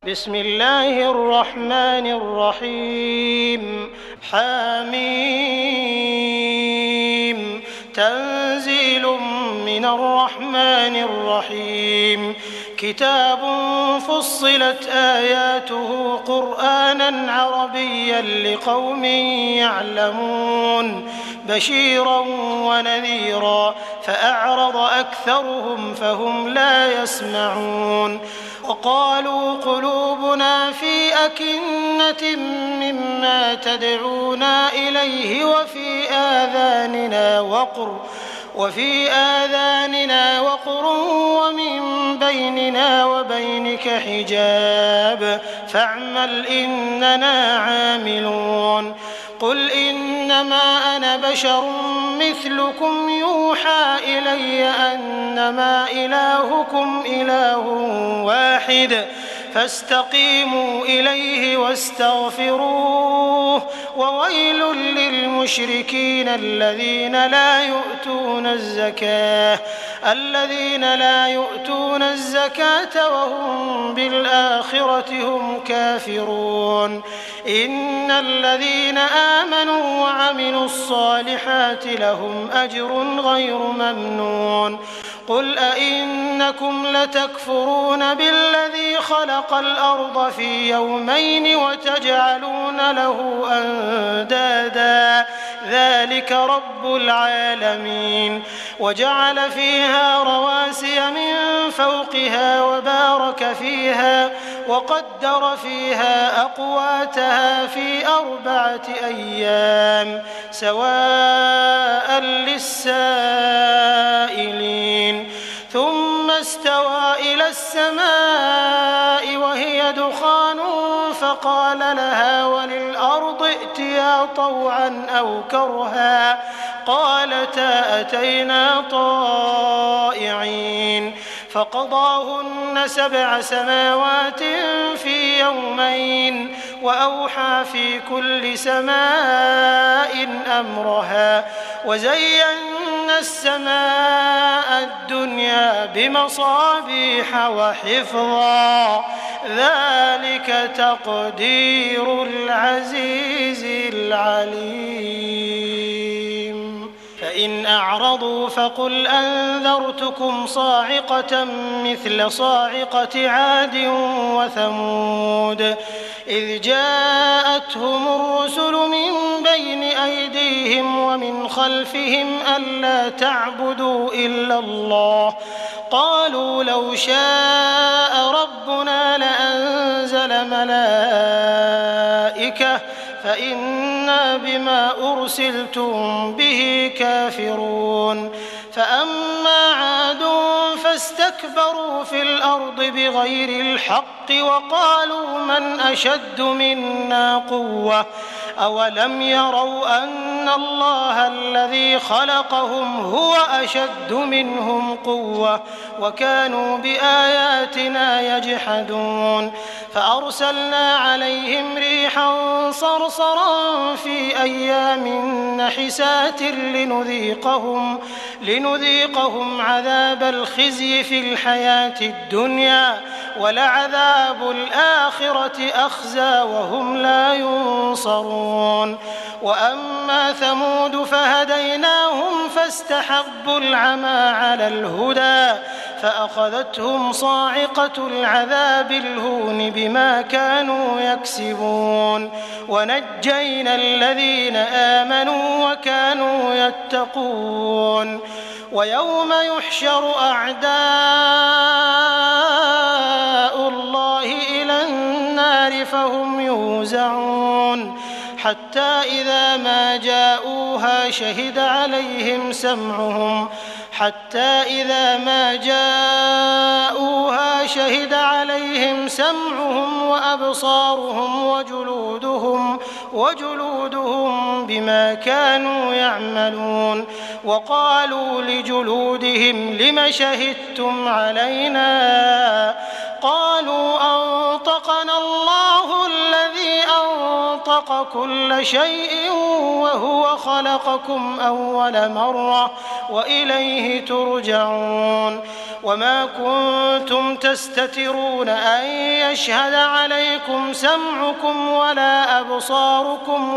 بسم الله الرحمن الرحيم حميم تنزيل من الرحمن الرحيم كتاب فصلت آياته قرآنا عربيا لقوم يعلمون بشيرا ونذيرا فأعرض أكثرهم فهم لا يسمعون وقالوا قلوبنا في أكنة مما تدعونا إليه وفي آذاننا وقر ومن بيننا وبينك حجاب فاعمل إننا عاملون قل إنما أنا بشر مثلكم يوحى إلي أنما إلهكم إله واحد فاستقيموا إليه واستغفروه وويل للمشركين الذين لا يؤتون الزكاة وهم بالآخرة هم كافرون إن الذين آمنوا وعملوا الصالحات لهم أجر غير ممنون قل أئنكم لتكفرون بالذي خلق الأرض في يومين وتجعلون له أندادا ذلك رب العالمين وجعل فيها رواسي من فوقها وبارك فيها وقدر فيها أقواتها في 4 أيام سواء للسائلين ثم استوى إلى السماء وهي دخان فقال لها وللأرض ائتيا طوعا أو كرها قالتا أتينا طائعين فقضاهن 7 سماوات في يومين وأوحى في كل سماء أمرها وزينا السماء الدنيا بمصابيح وحفظا ذلك تقدير العزيز العليم فإن أعرضوا فقل أنذرتكم صاعقة مثل صاعقة عاد وثمود إذ جاءتهم الرسل من بين أيديهم ومن خلفهم ألا تعبدوا إلا الله قالوا لو شاء ربنا لأنزل ملائكة فإنا بما أرسلتم به كافرون فأما عاد فاستكبروا في الأرض بغير الحق وقالوا من أشد منا قوة أولم يروا أن الله الذي خلقهم هو أشد منهم قوة وكانوا بآياتنا يجحدون فأرسلنا عليهم ريحا صرصرا في أيام نحسات لنذيقهم عذاب الخزي في الحياة الدنيا ولعذاب الآخرة أخزى وهم لا ينصرون وأما ثمود فهديناهم فاستحبوا العمى على الهدى فأخذتهم صاعقة العذاب الهون بما كانوا يكسبون ونجينا الذين آمنوا وكانوا يتقون ويوم يحشر أعداء الله إلى النار فهم يوزعون حتى إذا ما جاءوها شهد عليهم سمعهم وأبصارهم وجلودهم بما كانوا يعملون وقالوا لجلودهم لم شهدتم علينا قالوا أنطقنا الله الذي أنطق كل شيء وهو خلقكم أول مرة وإليه ترجعون وما كنتم تستترون أن يشهد عليكم سمعكم ولا أبصاركم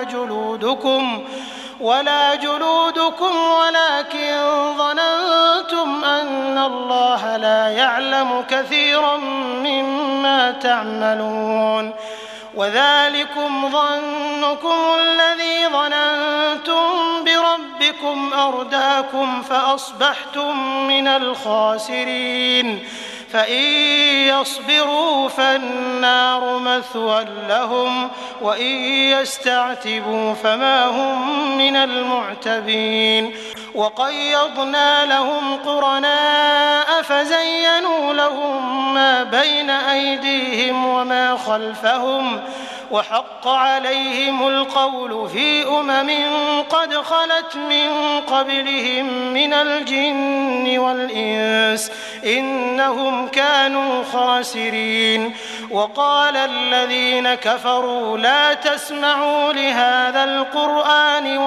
ولا جلودكم ولكن ظننتم أن الله لا يعلم كثيرا مما تعملون وذلكم ظنكم الذي ظننتم بربكم أرداكم فأصبحتم من الخاسرين فإن يصبروا فالنار مثوى لهم وإن يستعتبوا فما هم من المعتبين وقيضنا لهم قرناء فزينوا لهم ما بين أيديهم وما خلفهم وحق عليهم القول في قد خلت من قبلهم من الجن والإنس إنهم كانوا خاسرين وقال الذين كفروا لا تسمعوا لهذا القرآن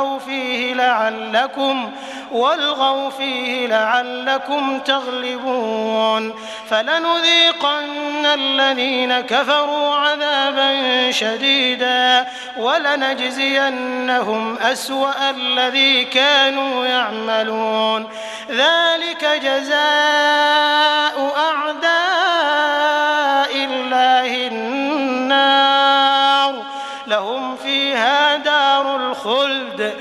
والغوا فيه لعلكم تغلبون فلنذيقن الذين كفروا عذابا شديدا ولنجزينهم أسوأ الذي كانوا يعملون ذلك جزاء أعداء الله النار لهم فيها دار الخلد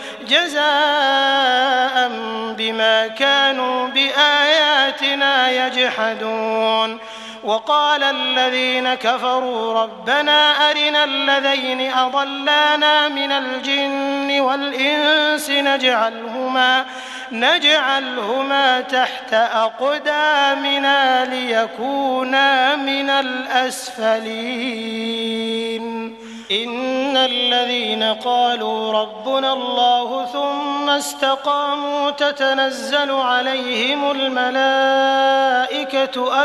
جزاء بما كانوا بآياتنا يجحدون وقال الذين كفروا ربنا أرنا الذين أضلانا من الجن والإنس نجعلهما تحت أقدامنا ليكونا من الأسفلين إن الذين قالوا ربنا الله ثم استقاموا تتنزل عليهم الملائكة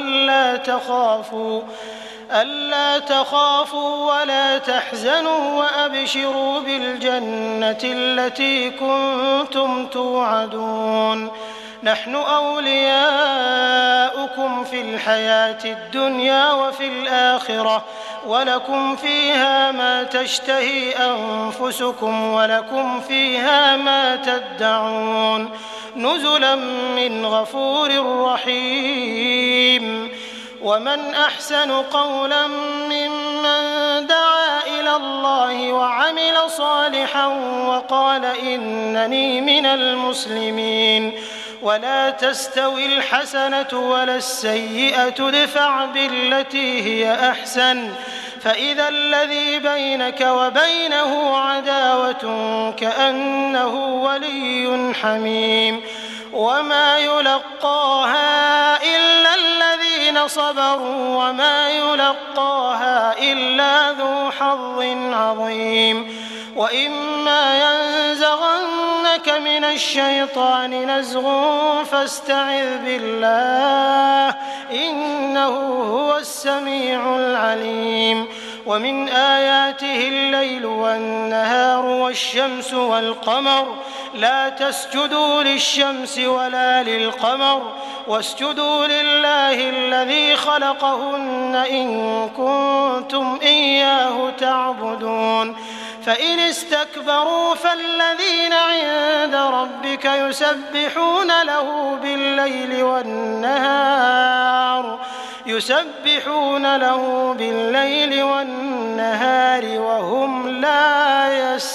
ألا تخافوا ولا تحزنوا وأبشروا بالجنة التي كنتم توعدون نحن أولياؤكم في الحياة الدنيا وفي الآخرة ولكم فيها ما تشتهي أنفسكم ولكم فيها ما تدعون نزلا من غفور رحيم ومن أحسن قولا ممن دعا إلى الله وعمل صالحا وقال إنني من المسلمين ولا تستوي الحسنة ولا السيئة ادفع بالتي هي أحسن فإذا الذي بينك وبينه عداوة كأنه ولي حميم وما يلقاها إلا الذين صبروا وما يلقاها إلا ذو حظ عظيم وإما ينزغنك من الشيطان نزغ فاستعذ بالله إنه هو السميع العليم ومن آياته الليل والنهار والشمس والقمر لا تسجدوا للشمس ولا للقمر واسجدوا لله الذي خلقهن إن كنتم إياه تعبدون فإن استكبروا فالذين عند ربك يسبحون له بالليل والنهار وهم لا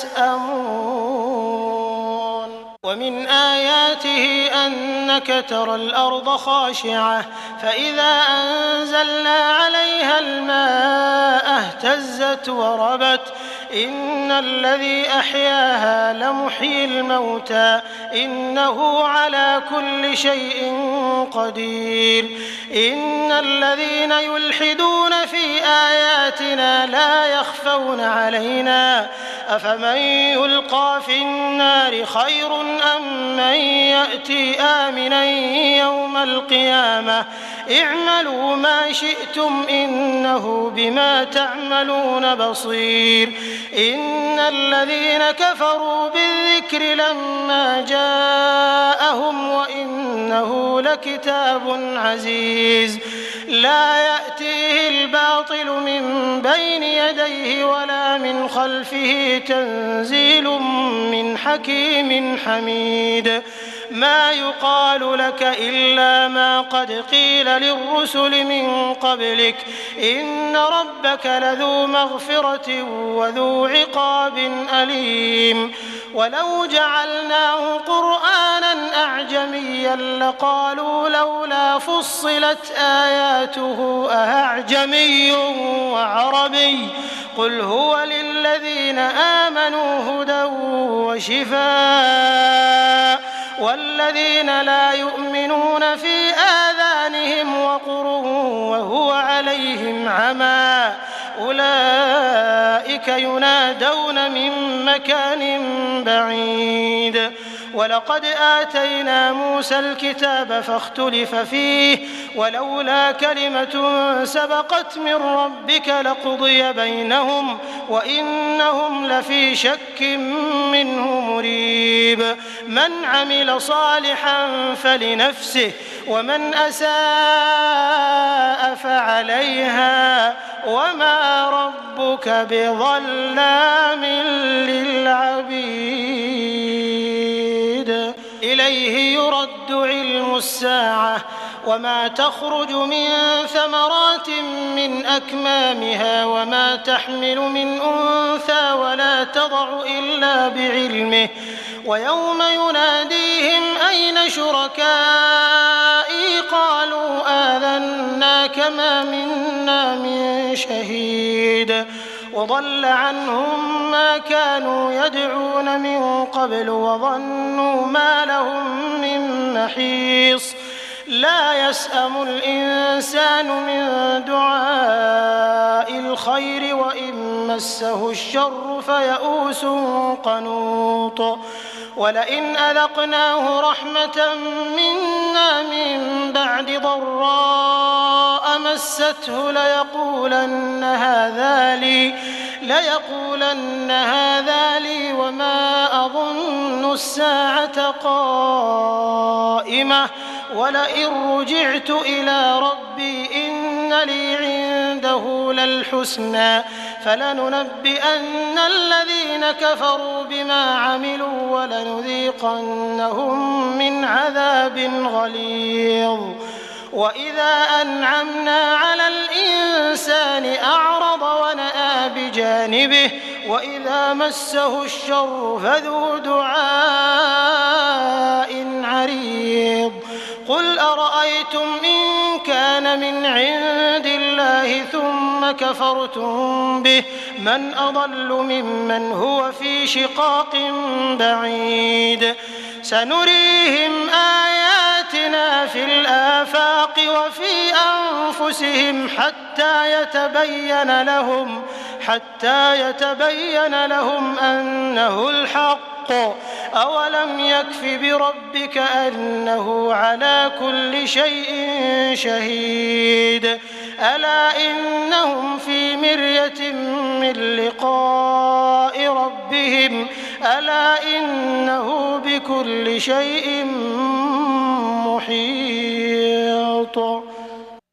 يسأمون ومن آياته أنك ترى الأرض خاشعة فإذا أنزلنا عليها الماء اهتزت وربت إن الذي أحياها لمحيي الموتى إنه على كل شيء قدير إن الذين يلحدون في آياتنا لا يخفون علينا أفمن يلقى في النار خير أم من يأتي آمنا يوم القيامة اعملوا ما شئتم إنه بما تعملون بصير إن الذين كفروا بالذكر لما جاءهم وإنه لكتاب عزيز لا يأتيه الباطل من بين يديه ولا من خلفه تنزيل من حكيم حميد ما يقال لك إلا ما قد قيل للرسل من قبلك إن ربك لذو مغفرة وذو عقاب أليم ولو جعلناه قرآنا أعجميا لقالوا لولا فصلت آياته أأعجمي وعربي قل هو للذين آمنوا هدى وشفاء والذين لا يؤمنون في آذانهم وقر وهو عليهم عمى أولئك ينادون من مكان بعيد ولقد آتينا موسى الكتاب فاختلف فيه ولولا كلمة سبقت من ربك لقضي بينهم وإنهم لفي شك منه مريب من عمل صالحا فلنفسه ومن أساء فعليها وما ربك بظلام للعبيد إليه يرد علم الساعة وما تخرج من ثمرات من أكمامها وما تحمل من أنثى ولا تضع إلا بعلمه ويوم يناديهم أين شركائي قالوا آذناك ما منا من شهيد وضل عنهم ما كانوا يدعون من قبل وظنوا ما لهم من محيص لا يسأم الإنسان من دعاء الخير وإن مسه الشر فيئوس قنوط ولئن أذقناه رحمة منا من بعد ضراء مسته ليقولن هذا لي وما أظن الساعة قائمة ولئن رجعت إلى ربي إن لي عنده للحسنى فلننبئن الذين كفروا بما عملوا ولنذيقنهم من عذاب غليظ وإذا أنعمنا على الإنسان أعرض ونأى بجانبه وإذا مسه الشر فذو دعاء عريض قل أرأيتم إن كان من عند الله ثم كفرتم به من أضل ممن هو في شقاق بعيد سنريهم آياتنا في الآفاق وفي أنفسهم حتى يتبين لهم أنه الحق أولم يكف بربك أنه على كل شيء شهيد ألا إنهم في مرية من لقاء ربهم ألا إنه بكل شيء محيط